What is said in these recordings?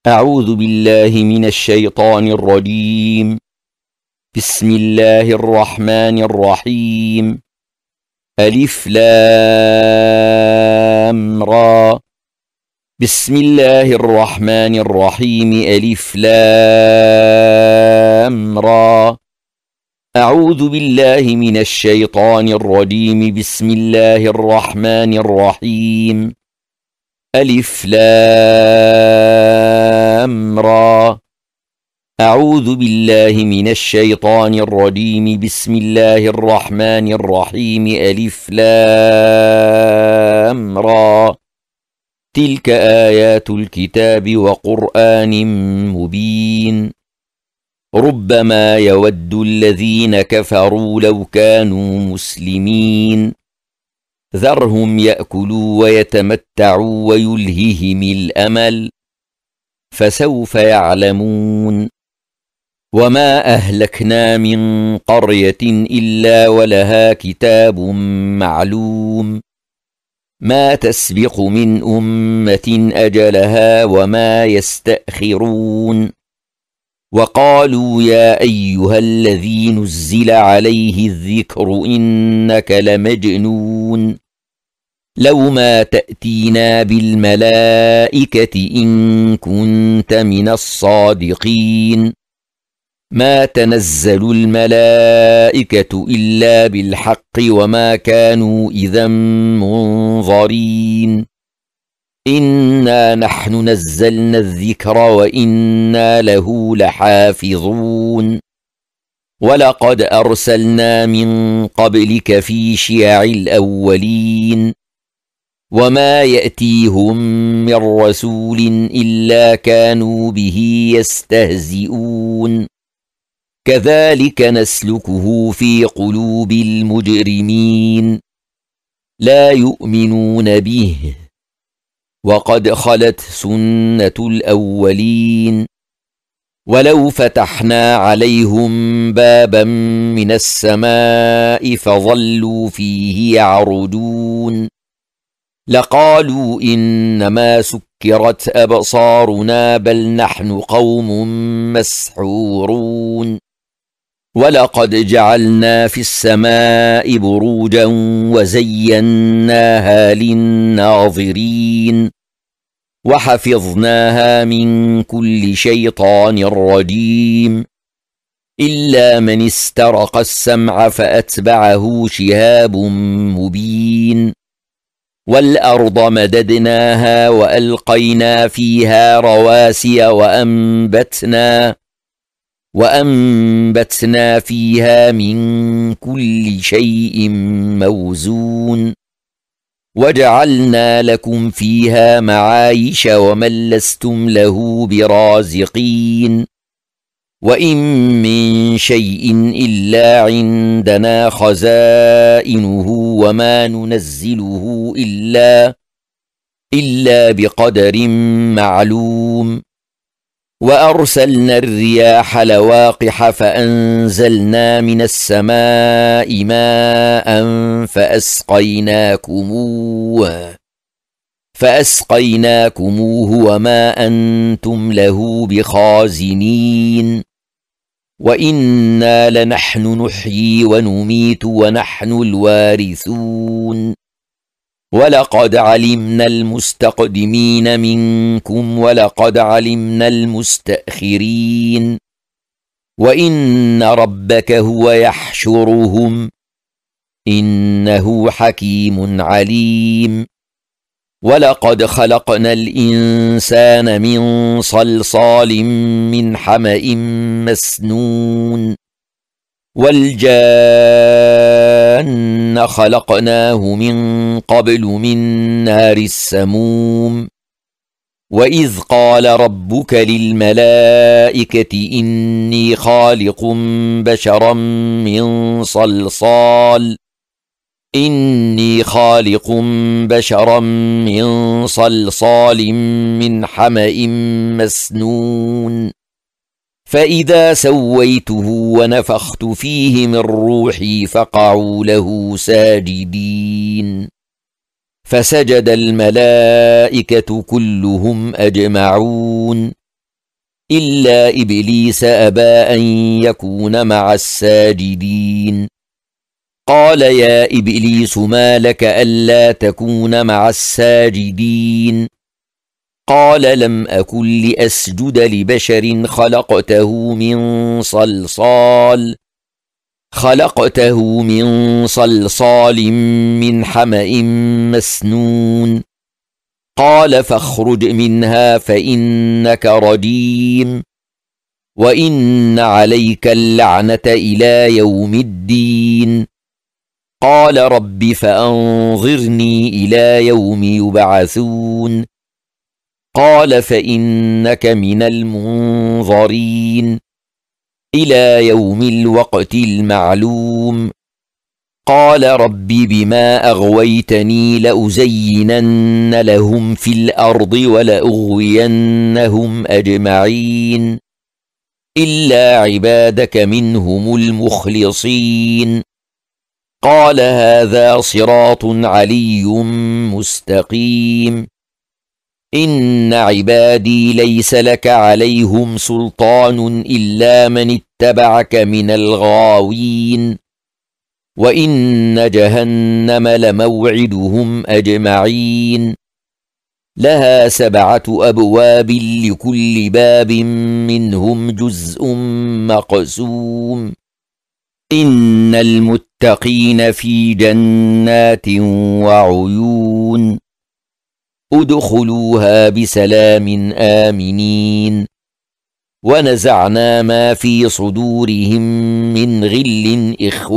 أعوذ بالله من الشيطان الرجيم. بسم الله الرحمن الرحيم. ألف لام را. بسم الله الرحمن الرحيم. ألف لام را. أعوذ بالله من الشيطان الرجيم. بسم الله الرحمن الرحيم. ألف لام را. أعوذ بالله من الشيطان الرجيم. بسم الله الرحمن الرحيم. ألف لام را. تلك آيات الكتاب وقرآن مبين. ربما يود الذين كفروا لو كانوا مسلمين. ذرهم يأكلوا ويتمتعوا ويلههم الأمل، فسوف يعلمون. وما أهلكنا من قرية إلا ولها كتاب معلوم، ما تسبق من أمة أجلها وما يستأخرون. وقالوا يا أيها الذي نزل عليه الذكر إنك لمجنون، لو ما تأتينا بالملائكة إن كنت من الصادقين. ما تنزل الملائكة إلا بالحق وما كانوا إذا منظرين. إنا نحن نزلنا الذكر وإنا له لحافظون. ولقد أرسلنا من قبلك في شيع الأولين، وما يأتيهم من رسول إلا كانوا به يستهزئون. كذلك نسلكه في قلوب المجرمين، لا يؤمنون به، وقد خلت سنة الأولين. ولو فتحنا عليهم بابا من السماء فظلوا فيه يعرجون لقالوا إنما سكرت أبصارنا بل نحن قوم مسحورون. ولقد جعلنا في السماء بروجا وزيناها للناظرين، وحفظناها من كل شيطان رجيم، إلا من استرق السمع فأتبعه شهاب مبين. والأرض مددناها وألقينا فيها رواسي وأنبتنا فيها من كل شيء موزون. وجعلنا لكم فيها معايش ومن لستم له برازقين. وإن من شيء إلا عندنا خزائنه وما ننزله إلا بقدر معلوم. وأرسلنا الرياح لواقح فأنزلنا من السماء ماء فأسقيناكموه وما أنتم له بخازنين. وإنا لنحن نحيي ونميت ونحن الوارثون. ولقد علمنا المستقدمين منكم ولقد علمنا المستأخرين. وإن ربك هو يحشرهم، إنه حكيم عليم. ولقد خلقنا الإنسان من صلصال من حمأ مسنون. والجان خلقناه من قبل من نار السموم. وإذ قال ربك للملائكة إني خالق بشرا من صلصال من حمأ مسنون. فإذا سويته ونفخت فيه من روحي فقعوا له ساجدين. فسجد الملائكة كلهم أجمعون إلا إبليس أبى أن يكون مع الساجدين. قال يا إبليس ما لك ألا تكون مع الساجدين؟ قال لم أكن لأسجد لبشر خلقته من صلصال من حمأ مسنون. قال فاخرج منها فإنك رجيم وإن عليك اللعنة إلى يوم الدين. قال رب فأنظرني إلى يوم يبعثون. قال فإنك من المنظرين إلى يوم الوقت المعلوم. قال رب بما أغويتني لأزينن لهم في الأرض ولأغوينهم أجمعين إلا عبادك منهم المخلصين. قال هذا صراط علي مستقيم. إن عبادي ليس لك عليهم سلطان إلا من اتبعك من الغاوين. وإن جهنم لموعدهم أجمعين. لها 7 أبواب لكل باب منهم جزء مقسوم. إن المتقين في جنات وعيون. ادخلوها بسلام آمنين. ونزعنا ما في صدورهم من غل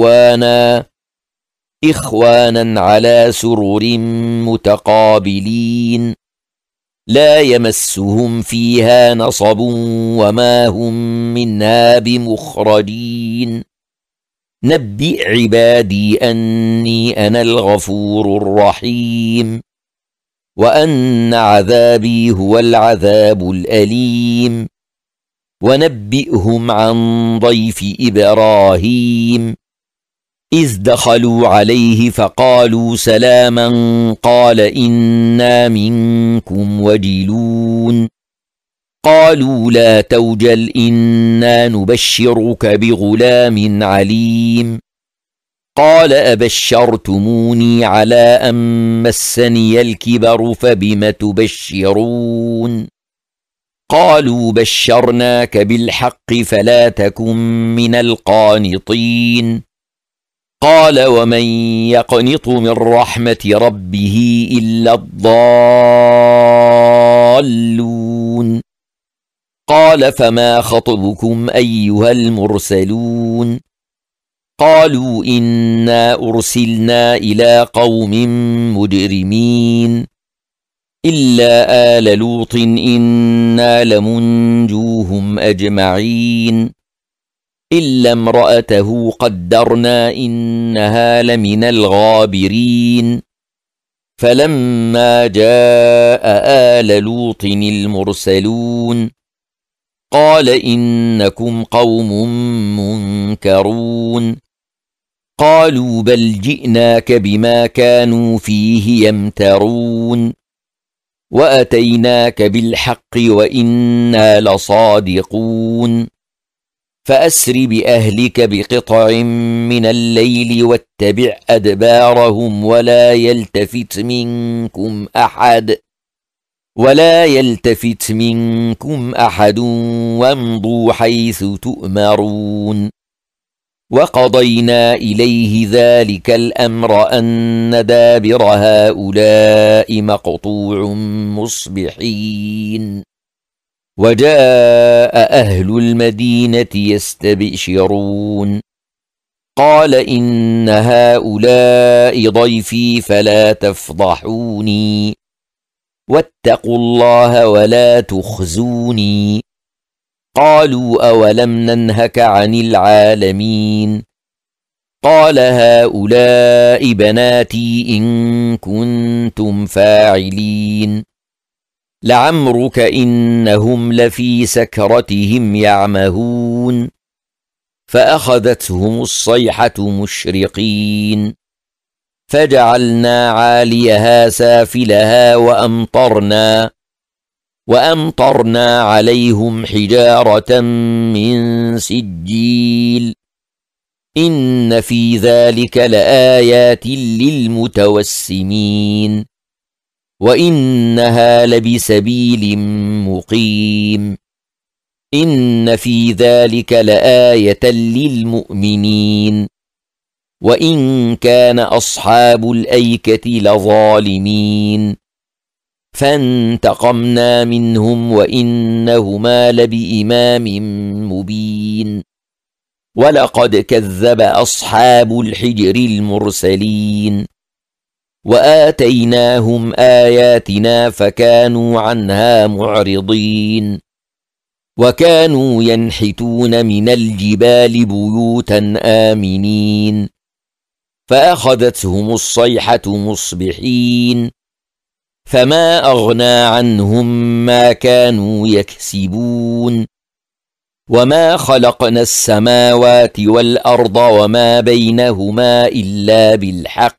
إخوانا على سرر متقابلين لا يمسهم فيها نصب وما هم منها بمخرجين. نبئ عبادي أني أنا الغفور الرحيم وأن عذابي هو العذاب الأليم. ونبئهم عن ضيف إبراهيم إذ دخلوا عليه فقالوا سلاما قال إنا منكم وجلون. قالوا لا توجل إنا نبشرك بغلام عليم. قال أبشرتموني على أن مسني الكبر فبم تبشرون؟ قالوا بشرناك بالحق فلا تكن من القانطين. قال ومن يقنط من رحمة ربه إلا الضالون. قال فما خطبكم أيها المرسلون؟ قالوا إنا أرسلنا إلى قوم مجرمين إلا آل لوط إنا لمنجوهم أجمعين إلا امرأته قدرنا إنها لمن الغابرين. فلما جاء آل لوط المرسلون قال إنكم قوم منكرون. قالوا بل جئناك بما كانوا فيه يمترون وأتيناك بالحق وإنا لصادقون. فأسر بأهلك بقطع من الليل واتبع أدبارهم ولا يلتفت منكم أحد وامضوا حيث تؤمرون. وقضينا إليه ذلك الأمر أن دابر هؤلاء مقطوع مصبحين. وجاء أهل المدينة يستبشرون قال إن هؤلاء ضيفي فلا تفضحوني واتقوا الله ولا تخزوني. قالوا أولم ننهك عن العالمين؟ قال هؤلاء بناتي إن كنتم فاعلين. لعمرك إنهم لفي سكرتهم يعمهون. فأخذتهم الصيحة مشرقين فجعلنا عاليها سافلها وأمطرنا عليهم حجارة من سجيل إن في ذلك لآيات للمتوسمين وإنها لبسبيل مقيم إن في ذلك لآية للمؤمنين وإن كان أصحاب الأيكة لظالمين فانتقمنا منهم وإنهما لبإمام مبين ولقد كذب أصحاب الحجر المرسلين وآتيناهم آياتنا فكانوا عنها معرضين وكانوا ينحتون من الجبال بيوتا آمنين فأخذتهم الصيحة مصبحين فما أغنى عنهم ما كانوا يكسبون وما خلقنا السماوات والأرض وما بينهما إلا بالحق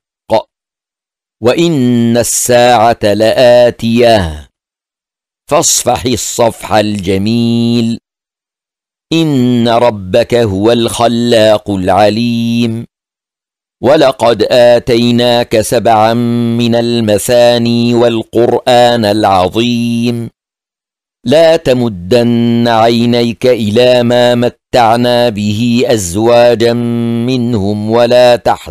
وإن الساعة لآتية فاصفح الصفح الجميل إن ربك هو الخلاق العليم ولقد آتيناك 7 من المثاني والقرآن العظيم لا تمدن عينيك إلى ما متعنا به أزواجا منهم ولا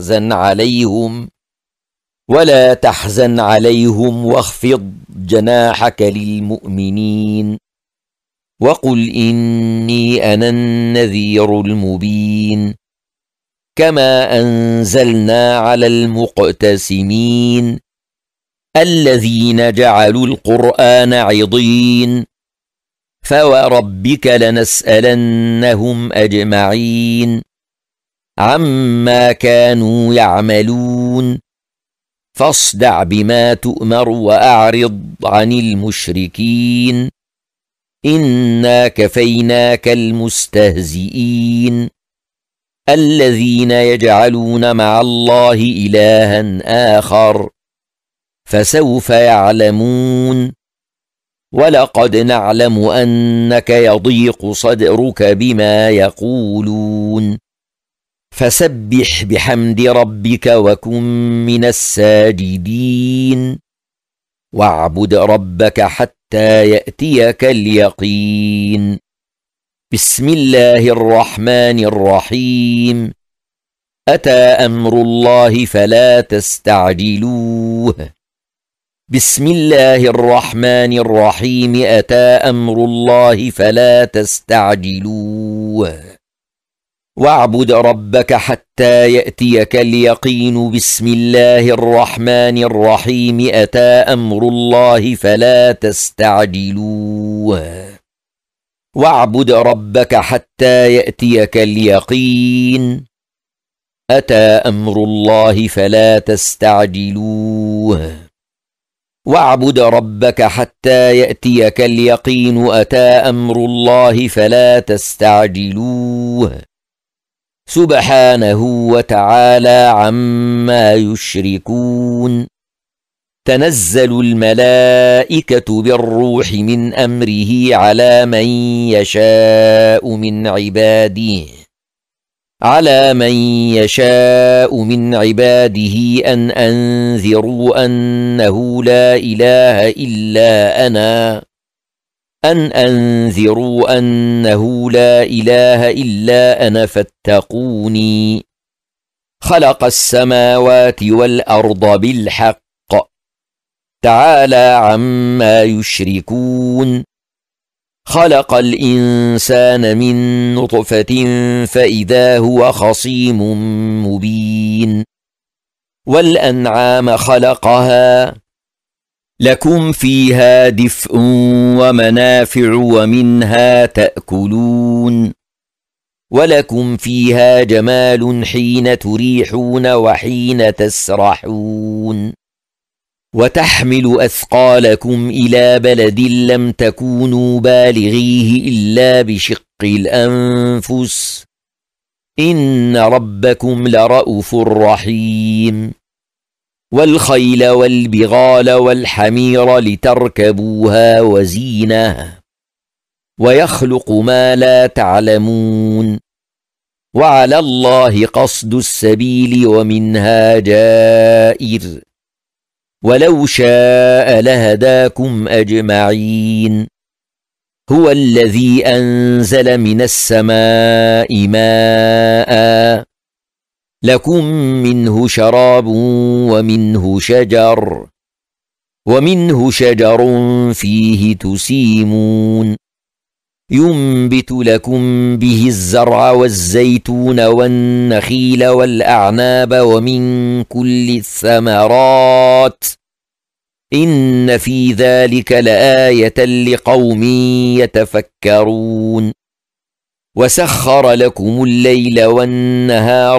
تحزن عليهم واخفض جناحك للمؤمنين وقل إني أنا النذير المبين كما أنزلنا على المقتسمين الذين جعلوا القرآن عضين فوربك لنسألنهم أجمعين عما كانوا يعملون فاصدع بما تؤمر وأعرض عن المشركين إنا كفيناك المستهزئين الذين يجعلون مع الله إلها آخر فسوف يعلمون ولقد نعلم أنك يضيق صدرك بما يقولون فسبح بحمد ربك وكن من الساجدين واعبد ربك حتى يأتيك اليقين بسم الله الرحمن الرحيم أتى أمر الله فلا تستعجلوه بسم الله الرحمن الرحيم أتى أمر الله فلا تستعجلوه واعبد ربك حتى يأتيك اليقين بسم الله الرحمن الرحيم أتى أمر الله فلا تستعجلوه واعبد ربك حتى يأتيك اليقين أتى أمر الله فلا تستعجلوه واعبد ربك حتى يأتيك اليقين أتى أمر الله فلا تستعجلوه سبحانه وتعالى عما يشركون تنزل الملائكة بالروح من أمره على من يشاء من عباده أن أنذروا أنه لا إله إلا أنا فاتقوني خلق السماوات والأرض بالحق تعالى عما يشركون خلق الإنسان من نطفة فإذا هو خصيم مبين والأنعام خلقها لكم فيها دفء ومنافع ومنها تأكلون ولكم فيها جمال حين تريحون وحين تسرحون وتحمل أثقالكم إلى بلد لم تكونوا بالغيه إلا بشق الأنفس إن ربكم لرءوف رحيم والخيل والبغال والحمير لتركبوها وزينة ويخلق ما لا تعلمون وعلى الله قصد السبيل ومنها جائر ولو شاء لهداكم أجمعين هو الذي أنزل من السماء ماء لكم منه شراب ومنه شجر فيه تسيمون ينبت لكم به الزرع والزيتون والنخيل والأعناب ومن كل الثمرات إن في ذلك لآية لقوم يتفكرون وسخر لكم الليل والنهار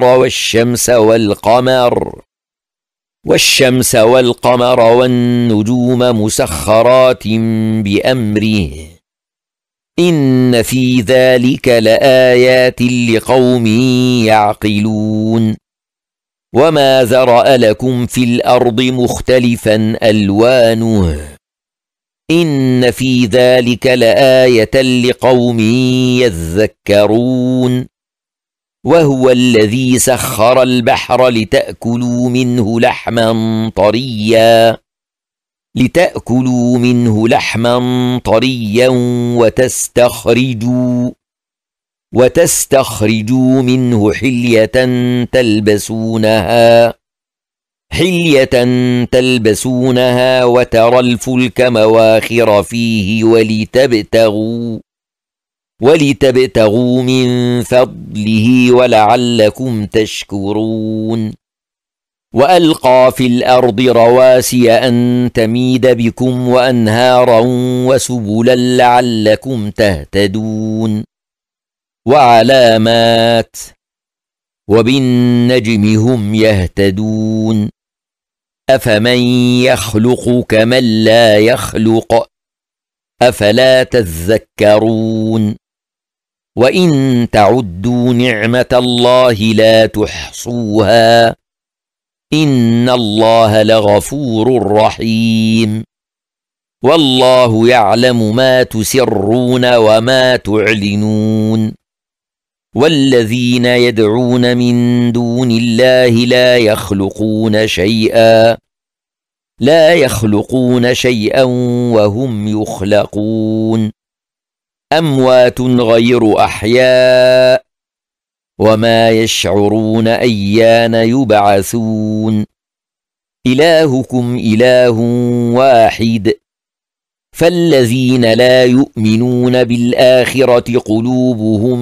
والشمس والقمر والنجوم مسخرات بأمره إن في ذلك لآيات لقوم يعقلون وما ذرأ لكم في الأرض مختلفا ألوانه إن في ذلك لآية لقوم يذكرون وهو الذي سخر البحر لتأكلوا منه لحما طريا وتستخرجوا منه حلية تلبسونها وترى الفلك مواخر فيه ولتبتغوا من فضله ولعلكم تشكرون وألقى في الأرض رواسي أن تميد بكم وأنهارا وسبلا لعلكم تهتدون وعلامات وبالنجم هم يهتدون أفمن يخلق كمن لا يخلق أفلا تذكرون وإن تعدوا نعمة الله لا تحصوها إن الله لغفور رحيم والله يعلم ما تسرون وما تعلنون والذين يدعون من دون الله لا يخلقون شيئا وهم يخلقون أموات غير أحياء وما يشعرون أيان يبعثون إلهكم إله واحد فالذين لا يؤمنون بالآخرة قلوبهم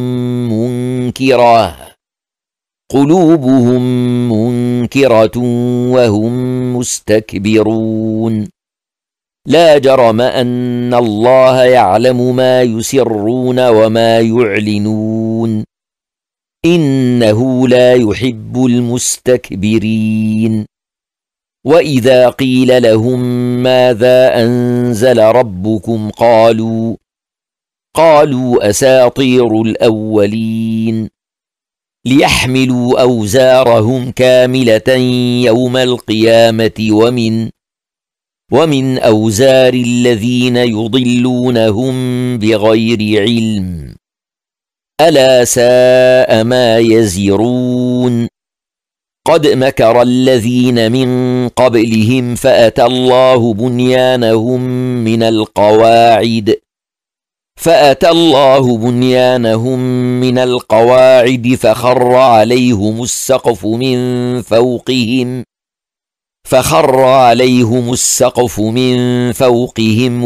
منكرة وهم مستكبرون لا جرم أن الله يعلم ما يسرون وما يعلنون إنه لا يحب المستكبرين وإذا قيل لهم ماذا أنزل ربكم قالوا أساطير الأولين ليحملوا أوزارهم كاملة يوم القيامة ومن أوزار الذين يضلونهم بغير علم ألا ساء ما يزرون قد مكر الذين من قبلهم فأتى الله بنيانهم من القواعد فخر عليهم السقف من فوقهم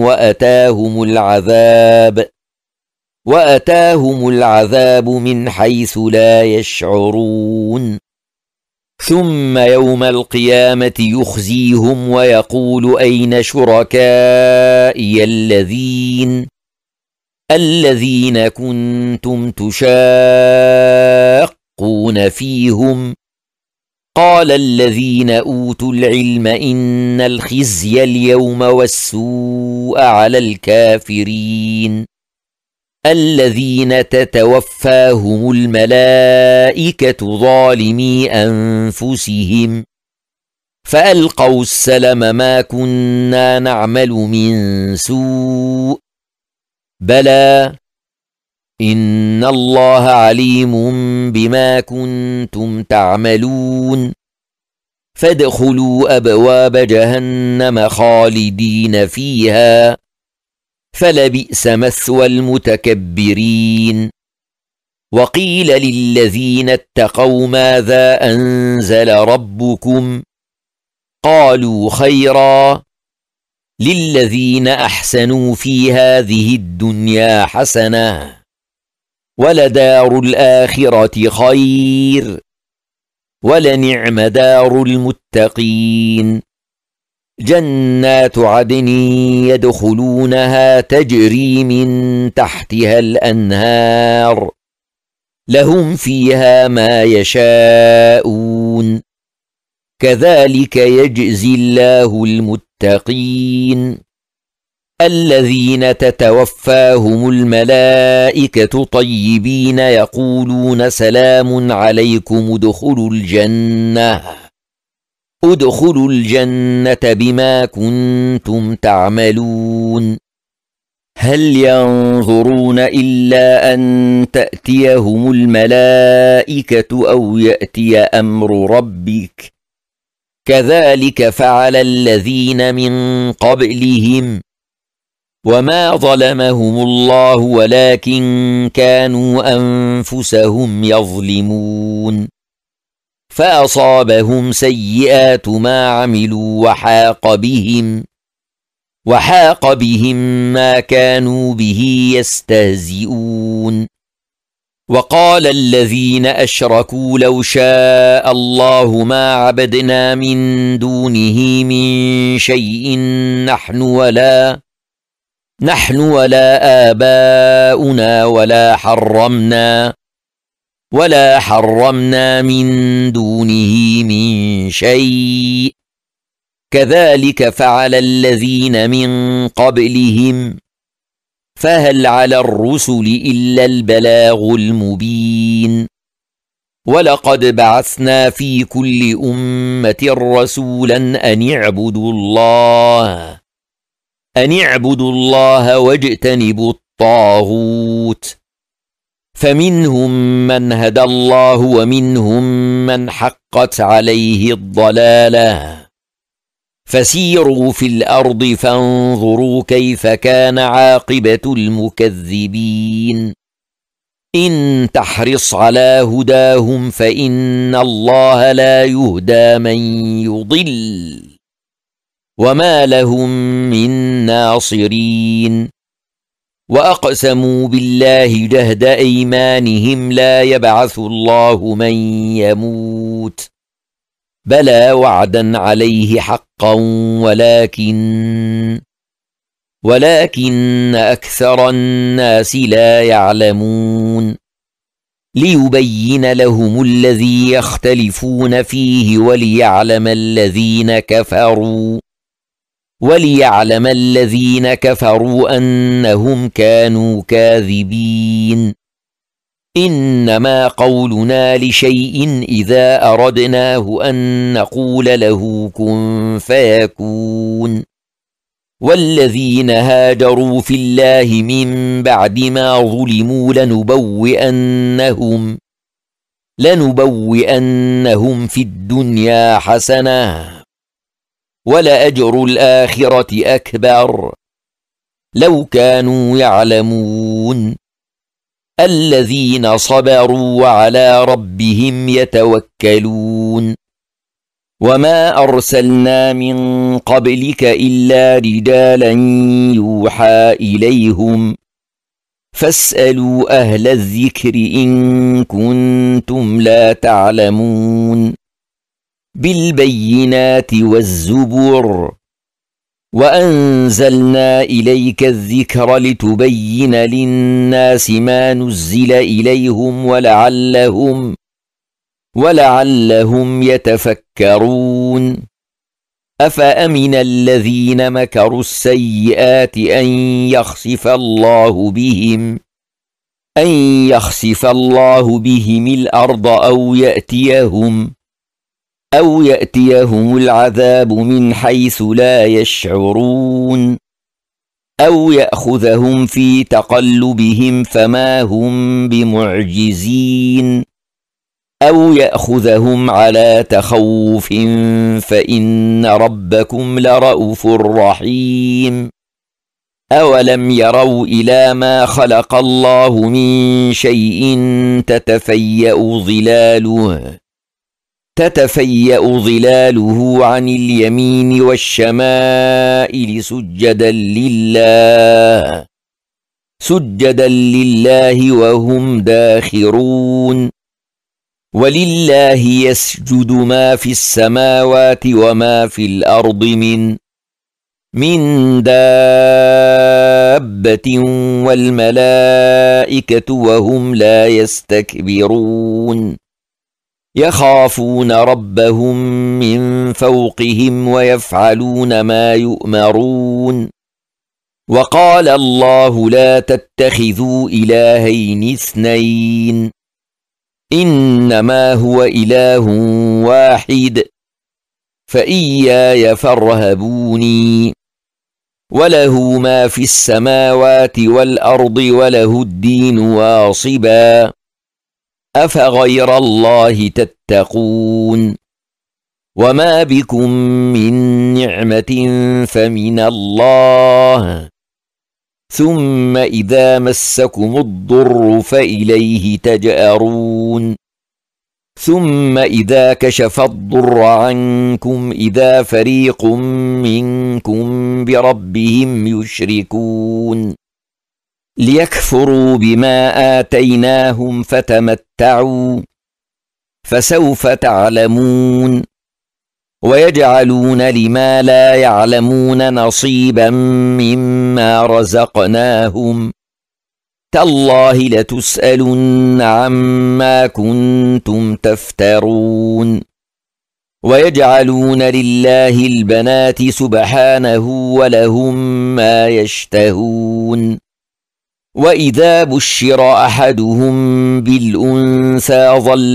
وأتاهم العذاب من حيث لا يشعرون ثم يوم القيامة يخزيهم ويقول أين شركائي الذين كنتم تشاقون فيهم قال الذين أوتوا العلم إن الخزي اليوم والسوء على الكافرين الذين تتوفاهم الملائكة ظالمي أنفسهم فألقوا السلم ما كنا نعمل من سوء بلى إن الله عليم بما كنتم تعملون فادخلوا أبواب جهنم خالدين فيها فلبئس مثوى المتكبرين وقيل للذين اتقوا ماذا أنزل ربكم قالوا خيرا للذين أحسنوا في هذه الدنيا حسنة ولدار الآخرة خير ولنعم دار المتقين جنات عدن يدخلونها تجري من تحتها الأنهار لهم فيها ما يشاءون كذلك يجزي الله المتقين الذين تتوفاهم الملائكة طيبين يقولون سلام عليكم ادخلوا الجنة بما كنتم تعملون هل ينظرون إلا أن تأتيهم الملائكة أو يأتي أمر ربك كذلك فعل الذين من قبلهم وما ظلمهم الله ولكن كانوا أنفسهم يظلمون فأصابهم سيئات ما عملوا وحاق بهم ما كانوا به يستهزئون وقال الذين أشركوا لو شاء الله ما عبدنا من دونه من شيء نحن ولا آباؤنا ولا حرمنا من دونه من شيء كذلك فعل الذين من قبلهم فهل على الرسل إلا البلاغ المبين ولقد بعثنا في كل أمة رسولا أن اعبدوا الله واجتنبوا الطاغوت فمنهم من هدى الله ومنهم من حقت عليه الضلالة فسيروا في الأرض فانظروا كيف كان عاقبة المكذبين إن تحرص على هداهم فإن الله لا يهدى من يضل وما لهم من ناصرين وأقسموا بالله جهد أيمانهم لا يبعث الله من يموت بلى وعدا عليه حقا ولكن أكثر الناس لا يعلمون ليبين لهم الذي يختلفون فيه وليعلم الذين كفروا أنهم كانوا كاذبين إنما قولنا لشيء إذا أردناه أن نقول له كن فيكون والذين هاجروا في الله من بعد ما ظلموا لنبوئنهم في الدنيا حسنة ولأجر الآخرة أكبر لو كانوا يعلمون الذين صبروا وعلى ربهم يتوكلون وما أرسلنا من قبلك إلا رجالا يوحى إليهم فاسألوا أهل الذكر إن كنتم لا تعلمون بالبينات والزبر وأنزلنا إليك الذكر لتبين للناس ما نزل إليهم ولعلهم يتفكرون أفأمن الذين مكروا السيئات أن يخسف الله بهم الأرض أو أو يأتيهم العذاب من حيث لا يشعرون أو يأخذهم في تقلبهم فما هم بمعجزين أو يأخذهم على تخوف فإن ربكم لرءوف رحيم أولم يروا إلى ما خلق الله من شيء تتفيأ ظلاله عن اليمين والشمائل سجدا لله وهم داخرون ولله يسجد ما في السماوات وما في الأرض من دابة والملائكة وهم لا يستكبرون يخافون ربهم من فوقهم ويفعلون ما يؤمرون وقال الله لا تتخذوا إلهين اثنين إنما هو إله واحد فإياي فارهبوني وله ما في السماوات والأرض وله الدين واصبا أفغير الله تتقون وما بكم من نعمة فمن الله ثم إذا مسكم الضر فإليه تجأرون ثم إذا كشف الضر عنكم إذا فريق منكم بربهم يشركون ليكفروا بما آتيناهم فتمتعوا فسوف تعلمون ويجعلون لما لا يعلمون نصيبا مما رزقناهم تالله لتسألن عما كنتم تفترون ويجعلون لله البنات سبحانه ولهم ما يشتهون وإذا بشر أحدهم بالأنثى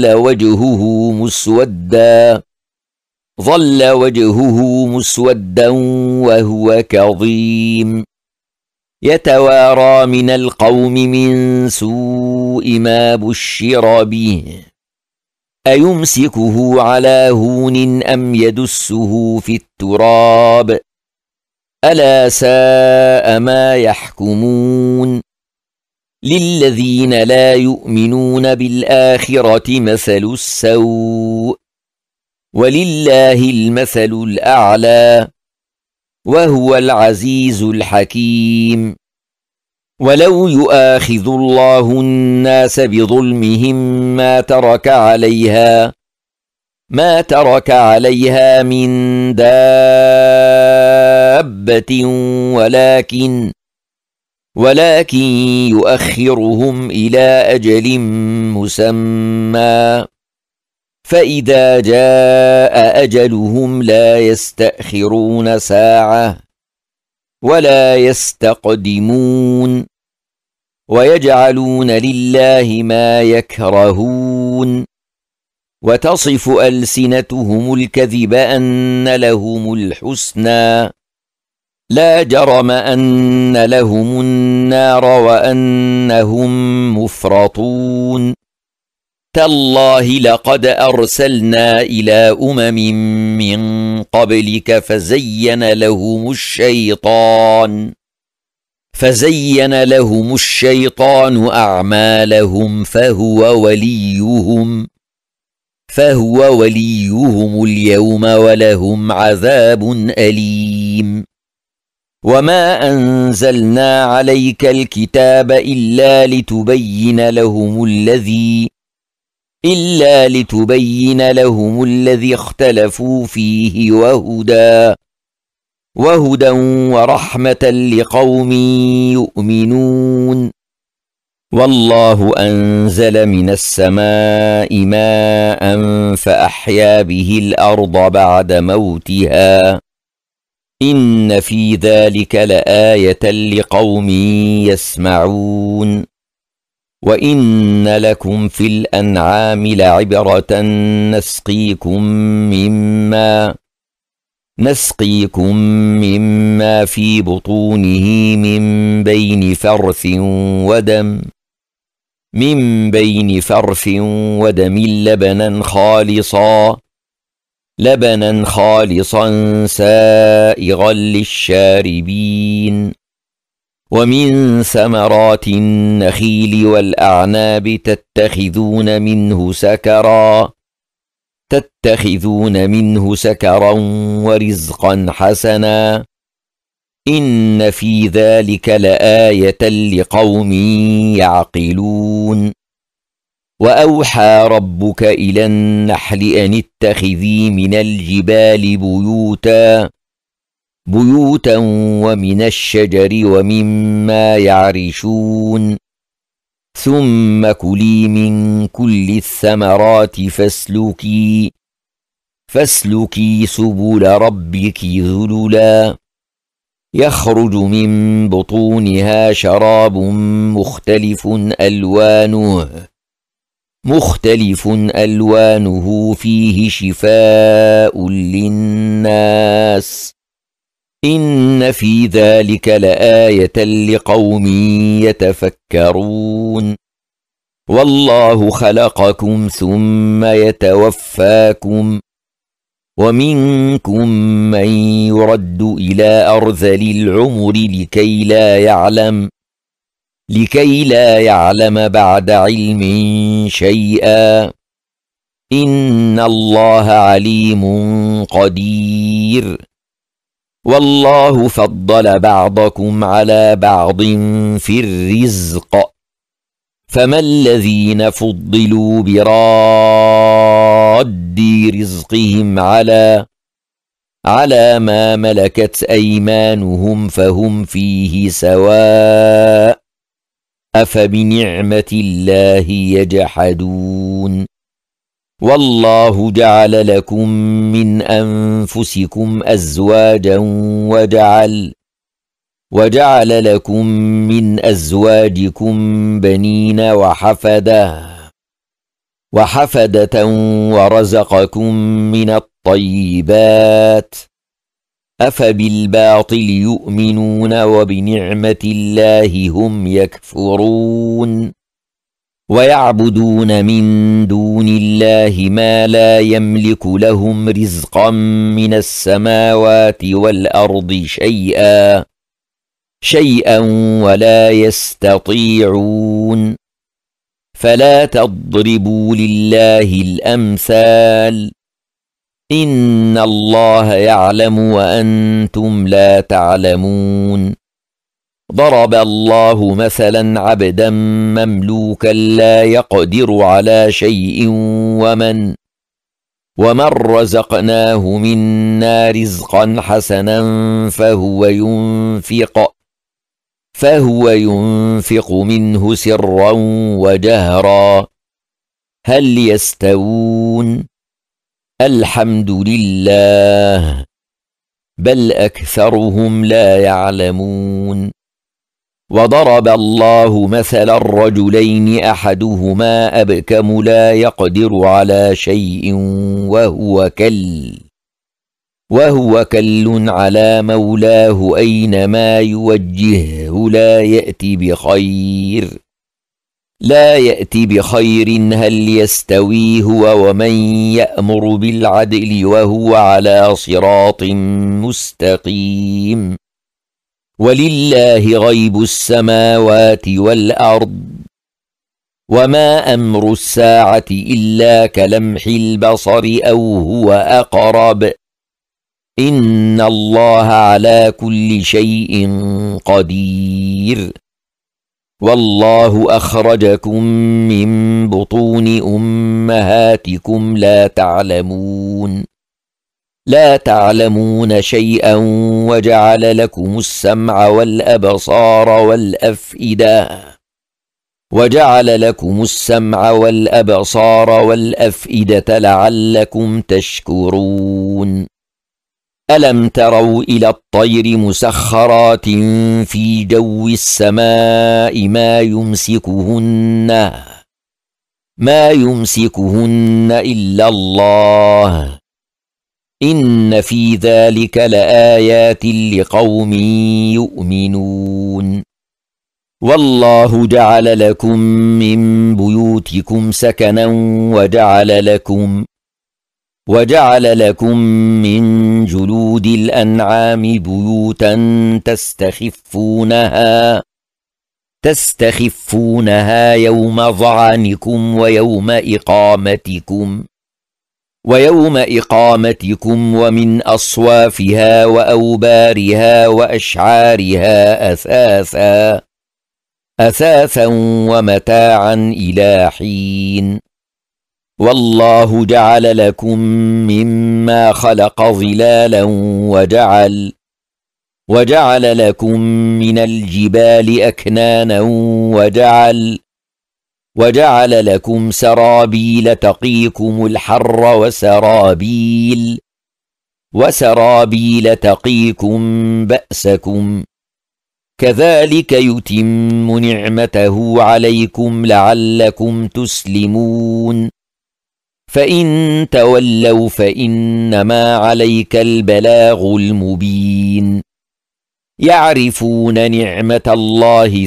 ظل وجهه مسودا وهو كظيم يتوارى من القوم من سوء ما بشر به أيمسكه على هون أم يدسه في التراب ألا ساء ما يحكمون للذين لا يؤمنون بالآخرة مثل السوء ولله المثل الأعلى وهو العزيز الحكيم ولو يؤاخذ الله الناس بظلمهم ما ترك عليها من دابة ولكن يؤخرهم إلى أجل مسمى فإذا جاء أجلهم لا يستأخرون ساعة ولا يستقدمون ويجعلون لله ما يكرهون وتصف ألسنتهم الكذب أن لهم الحسنى لا جرم أن لهم النار وأنهم مفرطون تالله لقد أرسلنا إلى من قبلك فزين لهم الشيطان أعمالهم فهو وليهم اليوم ولهم عذاب أليم وما أنزلنا عليك الكتاب إلا لتبين لهم الذي اختلفوا فيه وهدى ورحمة لقوم يؤمنون والله أنزل من السماء ماء فأحيا به الأرض بعد موتها إن في ذلك لآية لقوم يسمعون وإن لكم في الأنعام لعبرة نسقيكم مما في بطونه من بين فرث ودم لبنا خالصا سائغا للشاربين ومن ثمرات النخيل والأعناب تتخذون منه سكرا ورزقا حسنا إن في ذلك لآية لقوم يعقلون وأوحى ربك إلى النحل أن اتخذي من الجبال بيوتا ومن الشجر ومما يعرشون ثم كلي من كل الثمرات فاسلكي سبل ربك ذللا يخرج من بطونها شراب مختلف ألوانه فيه شفاء للناس إن في ذلك لآية لقوم يتفكرون والله خلقكم ثم يتوفاكم ومنكم من يرد إلى أرذل العمر لكي لا يعلم بعد علم شيئا إن الله عليم قدير والله فضل بعضكم على بعض في الرزق فما الذين فضلوا براد رزقهم على ما ملكت أيمانهم فهم فيه سواء أفبنعمة الله يجحدون والله جعل لكم من أنفسكم أزواجا وجعل لكم من أزواجكم بنين وحفدة ورزقكم من الطيبات أفبالباطل يؤمنون وبنعمة الله هم يكفرون ويعبدون من دون الله ما لا يملك لهم رزقا من السماوات والأرض شيئا ولا يستطيعون فلا تضربوا لله الأمثال إن الله يعلم وأنتم لا تعلمون ضرب الله مثلا عبدا مملوكا لا يقدر على شيء ومن رزقناه منا رزقا حسنا فهو ينفق منه سرا وجهرا هل يستوون الحمد لله بل أكثرهم لا يعلمون وضرب الله مثلا الرجلين أحدهما أبكم لا يقدر على شيء وهو كل على مولاه أينما يوجهه لا يأتي بخير هل يستوي هو ومن يأمر بالعدل وهو على صراط مستقيم ولله غيب السماوات والأرض وما أمر الساعة إلا كلمح البصر أو هو أقرب إن الله على كل شيء قدير والله أخرجكم من بطون أمهاتكم لا تعلمون شيئا وجعل لكم السمع والأبصار والأفئدة لعلكم تشكرون ألم تروا إلى الطير مسخرات في جو السماء ما يمسكهن إلا الله إن في ذلك لآيات لقوم يؤمنون والله جعل لكم من بيوتكم سكنا وجعل لكم من جلود الأنعام بيوتا تستخفونها يوم ظعنكم ويوم إقامتكم ومن أصوافها وأوبارها وأشعارها أثاثا ومتاعا إلى حين والله جعل لكم مما خلق ظلالا وجعل لكم من الجبال أكنانا وجعل لكم سرابيل تقيكم الحر وسرابيل تقيكم بأسكم كذلك يتم نعمته عليكم لعلكم تسلمون فإن تولوا فإنما عليك البلاغ المبين يعرفون نعمة الله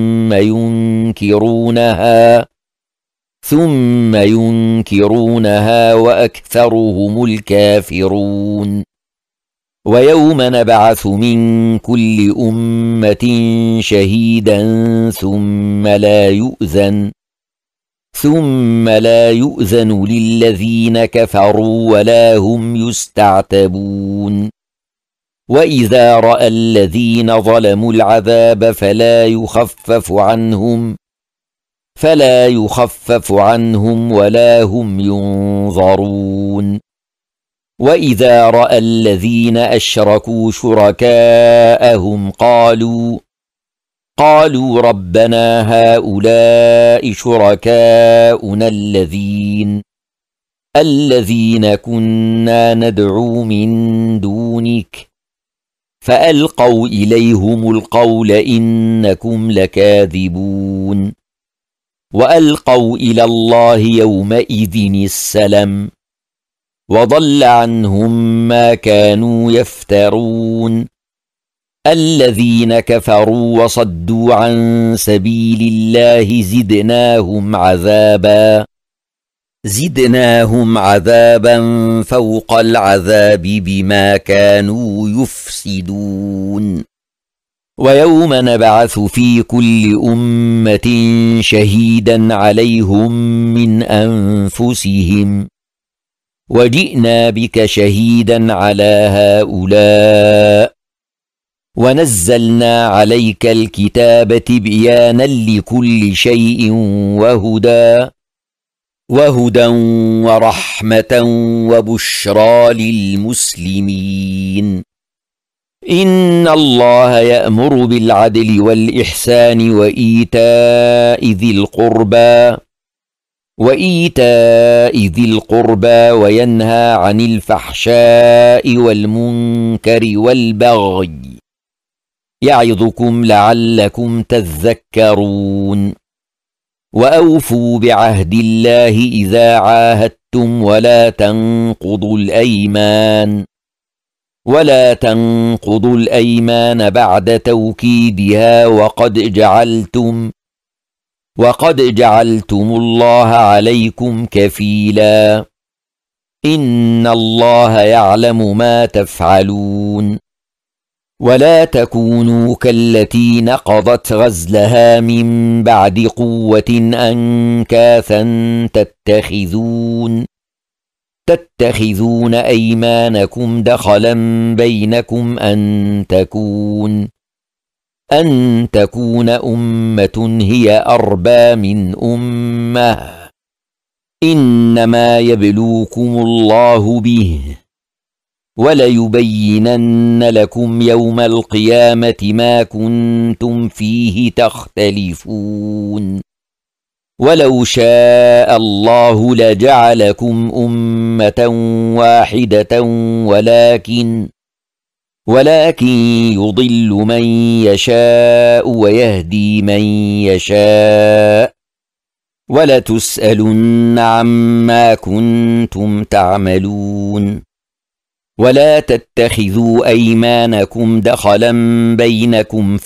ثم ينكرونها وأكثرهم الكافرون ويوم نبعث من كل أمة شهيدا ثم لا يؤذن للذين كفروا ولا هم يستعتبون وإذا رأى الذين ظلموا العذاب فلا يخفف عنهم ولا هم ينظرون وإذا رأى الذين أشركوا شركاءهم قالوا ربنا هؤلاء شركاؤنا الذين كنا ندعو من دونك فألقوا إليهم القول إنكم لكاذبون وألقوا إلى الله يومئذ السلم وضل عنهم ما كانوا يفترون الذين كفروا وصدوا عن سبيل الله زدناهم عذابا فوق العذاب بما كانوا يفسدون ويوم نبعث في كل أمة شهيدا عليهم من أنفسهم وجئنا بك شهيدا على هؤلاء ونزلنا عليك الكتاب تبيانا لكل شيء وهدى ورحمة وبشرى للمسلمين إن الله يأمر بالعدل والإحسان وإيتاء ذي القربى وينهى عن الفحشاء والمنكر والبغي يعظكم لعلكم تذكرون وأوفوا بعهد الله إذا عاهدتم ولا تنقضوا الأيمان بعد توكيدها وقد جعلتم الله عليكم كفيلا إن الله يعلم ما تفعلون ولا تكونوا كالتي نقضت غزلها من بعد قوة أنكاثا تتخذون أيمانكم دخلا بينكم أن تكون أمة هي أربى من أمة إنما يبلوكم الله به وليبينن لكم يوم القيامة ما كنتم فيه تختلفون ولو شاء الله لجعلكم أمة واحدة ولكن يضل من يشاء ويهدي من يشاء ولتسألن عما كنتم تعملون. ولا تتخذوا أيمانكم دخلا بينكم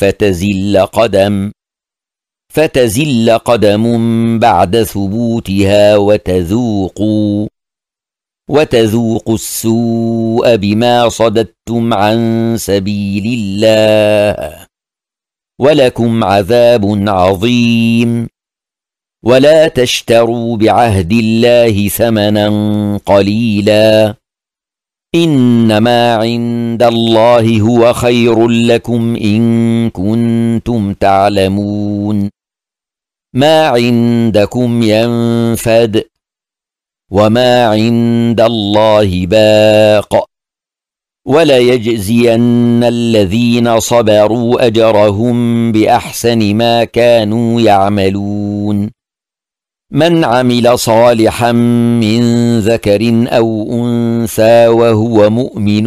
فتزل قدم بعد ثبوتها وتذوقوا السوء بما صددتم عن سبيل الله ولكم عذاب عظيم. ولا تشتروا بعهد الله ثمنا قليلا، إنما عند الله هو خير لكم إن كنتم تعلمون. ما عندكم ينفد وما عند الله باق، وليجزين الذين صبروا أجرهم بأحسن ما كانوا يعملون. من عمل صالحا من ذكر أو أنثى وهو مؤمن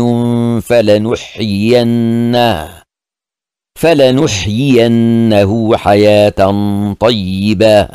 فلنحيينه حياة طيبة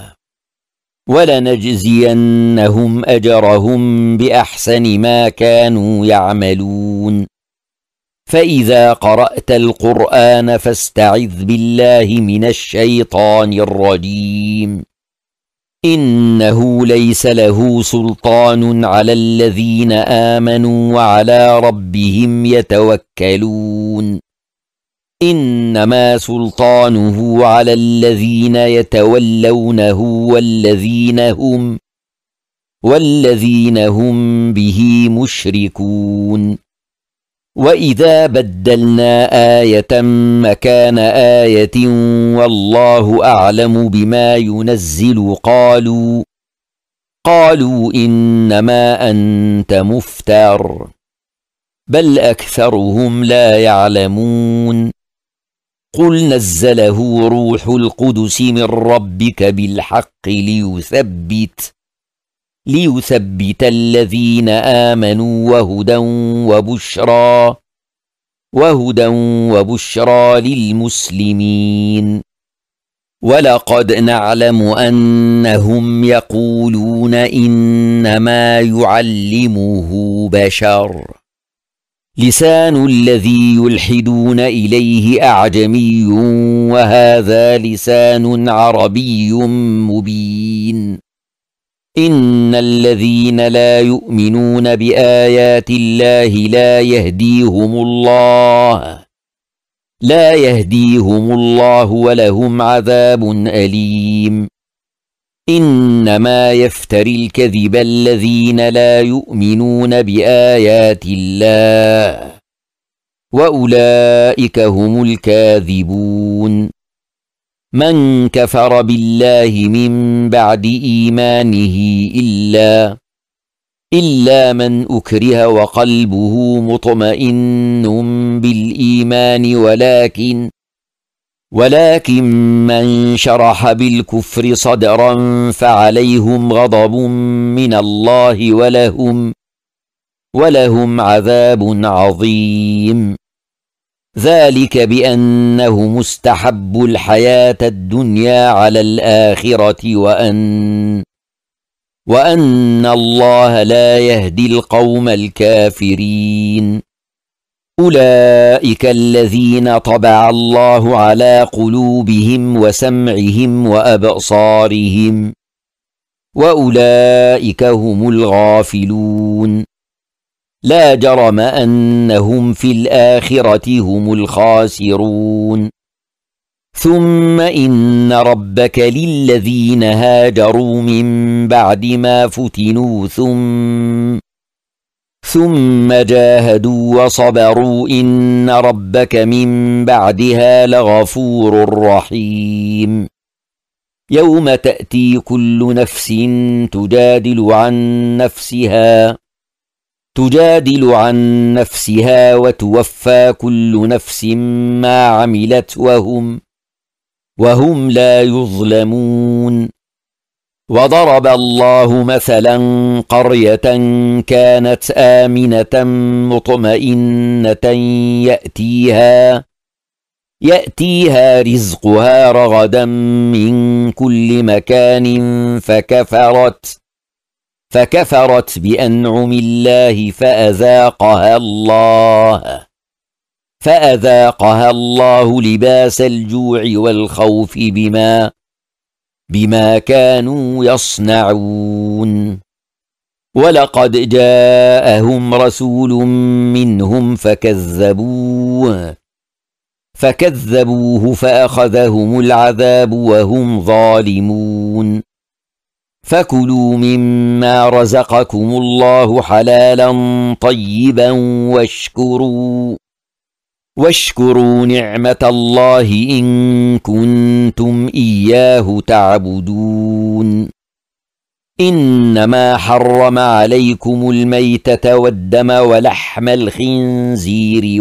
ولنجزينهم أجرهم بأحسن ما كانوا يعملون. فإذا قرأت القرآن فاستعذ بالله من الشيطان الرجيم. إنه ليس له سلطان على الذين آمنوا وعلى ربهم يتوكلون. إنما سلطانه على الذين يتولونه والذين هم به مشركون. وإذا بدلنا آية مكان آية والله أعلم بما ينزل قالوا إنما أنت مفتر بل أكثرهم لا يعلمون. قل نزله روح القدس من ربك بالحق ليثبت الذين آمنوا وهدى وبشرى للمسلمين. ولقد نعلم أنهم يقولون إنما يعلمه بشر، لسان الذي يلحدون إليه أعجمي وهذا لسان عربي مبين. إن الذين لا يؤمنون بآيات الله لا يهديهم الله ولهم عذاب أليم. إنما يفتري الكذب الذين لا يؤمنون بآيات الله وأولئك هم الكاذبون. من كفر بالله من بعد إيمانه إلا من أكره وقلبه مطمئن بالإيمان ولكن من شرح بالكفر صدرا فعليهم غضب من الله ولهم عذاب عظيم. ذلك بأنه مستحب الحياة الدنيا على الآخرة وأن الله لا يهدي القوم الكافرين. أولئك الذين طبع الله على قلوبهم وسمعهم وأبصارهم وأولئك هم الغافلون. لا جرم أنهم في الآخرة هم الخاسرون. ثم إن ربك للذين هاجروا من بعد ما فتنوا ثم جاهدوا وصبروا إن ربك من بعدها لغفور رحيم. يوم تأتي كل نفس تجادل عن نفسها وتوفى كل نفس ما عملت وهم لا يظلمون. وضرب الله مثلا قرية كانت آمنة مطمئنة يأتيها رزقها رغدا من كل مكان فكفرت بأنعم الله فأذاقها الله لباس الجوع والخوف بما كانوا يصنعون. ولقد جاءهم رسول منهم فكذبوه فأخذهم العذاب وهم ظالمون. فكلوا مما رزقكم الله حلالا طيبا واشكروا نعمة الله إن كنتم إياه تعبدون. إنما حرم عليكم الميتة والدم ولحم الخنزير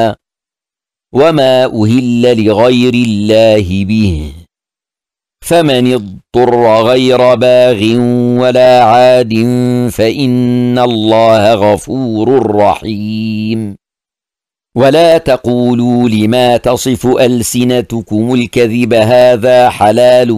وما أهل لغير الله به، فمن اضطر غير باغ ولا عاد فإن الله غفور رحيم. ولا تقولوا لما تصف ألسنتكم الكذب هذا حلال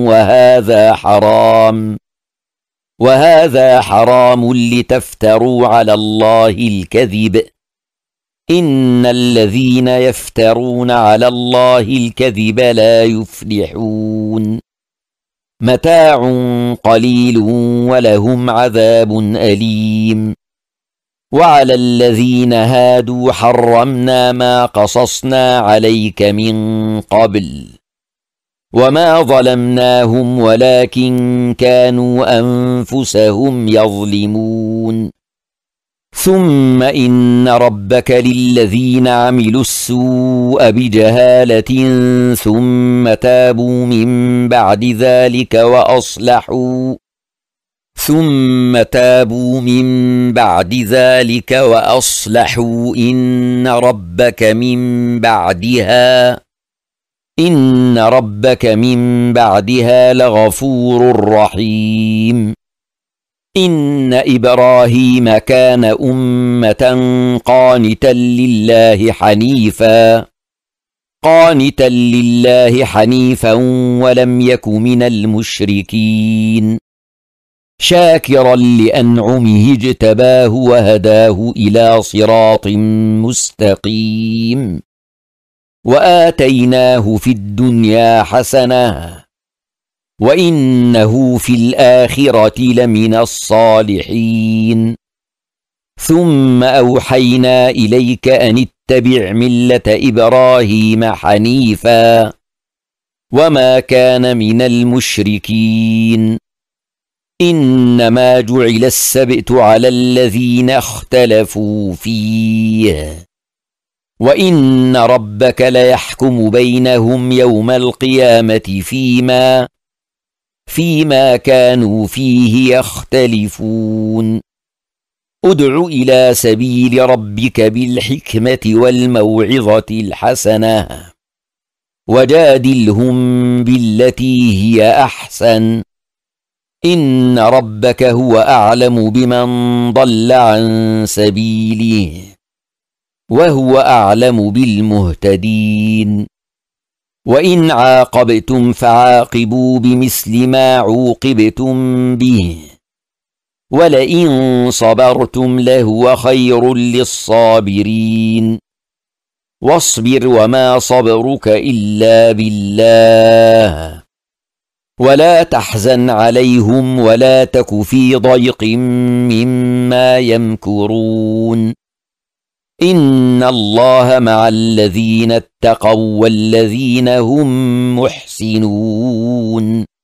وهذا حرام لتفتروا على الله الكذب، إن الذين يفترون على الله الكذب لا يفلحون. متاع قليل ولهم عذاب أليم. وعلى الذين هادوا حرمنا ما قصصنا عليك من قبل وما ظلمناهم ولكن كانوا أنفسهم يظلمون. ثم إن ربك للذين عملوا السوء بجهالة ثم تابوا من بعد ذلك وأصلحوا إن ربك من بعدها لغفور رحيم. إن إبراهيم كان أمة قانتا لله حنيفا ولم يك من المشركين، شاكرا لأنعمه اجتباه وهداه إلى صراط مستقيم. وآتيناه في الدنيا حسنة وإنه في الآخرة لمن الصالحين. ثم أوحينا إليك أن اتبع ملة إبراهيم حنيفا وما كان من المشركين. إنما جعل السبت على الذين اختلفوا فيه، وإن ربك ليحكم بينهم يوم القيامة فيما كانوا فيه يختلفون. ادع إلى سبيل ربك بالحكمة والموعظة الحسنة وجادلهم بالتي هي أحسن، إن ربك هو أعلم بمن ضل عن سبيله وهو أعلم بالمهتدين. وإن عاقبتم فعاقبوا بمثل ما عوقبتم به ولئن صبرتم لهو خير للصابرين. واصبر وما صبرك إلا بالله ولا تحزن عليهم ولا تك في ضيق مما يمكرون. إن الله مع الذين اتقوا والذين هم محسنون.